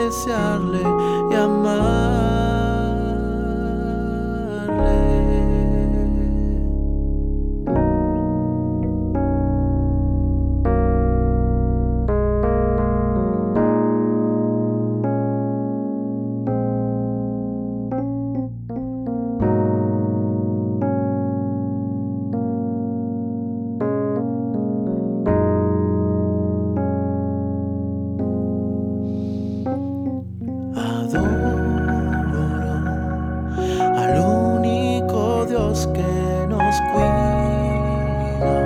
desearle y amarle. Adoro al único Dios que nos cuida.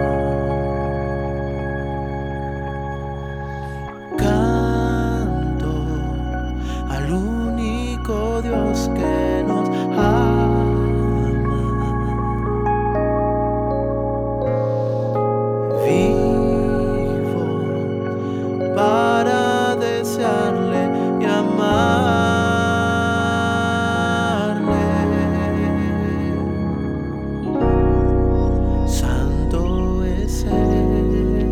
Canto al único Dios que nos ama. Vivo para desearle y amarle. Santo es Él,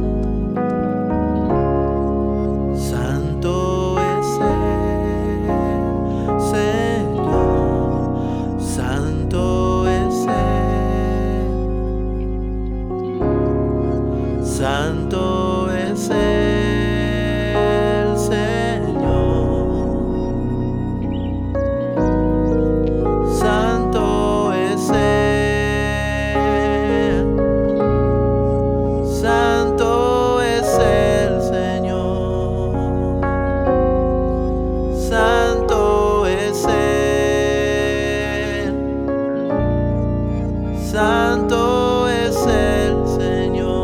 santo es Él, Señor, santo es Él, santo es Él, Señor, santo es Él, santo es el Señor, santo es Él, santo es el Señor.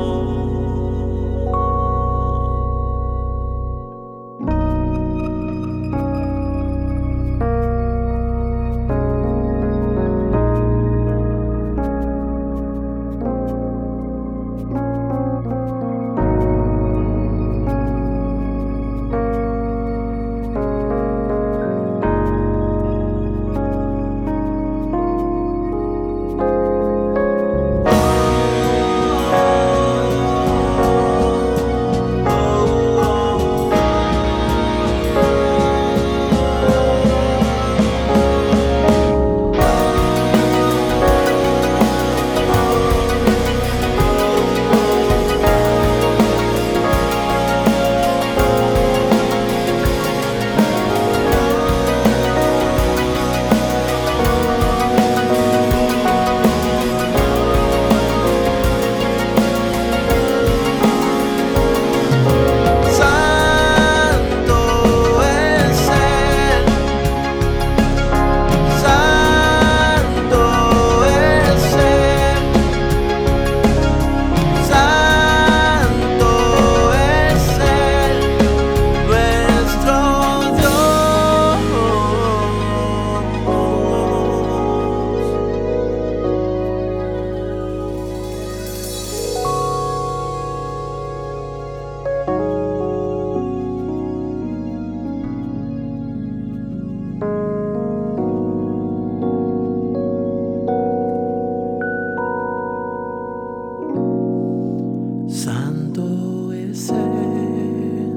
Santo es Él,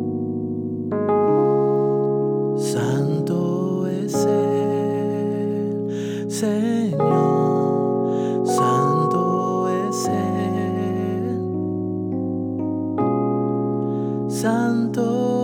santo es Él, Señor, santo es Él, santo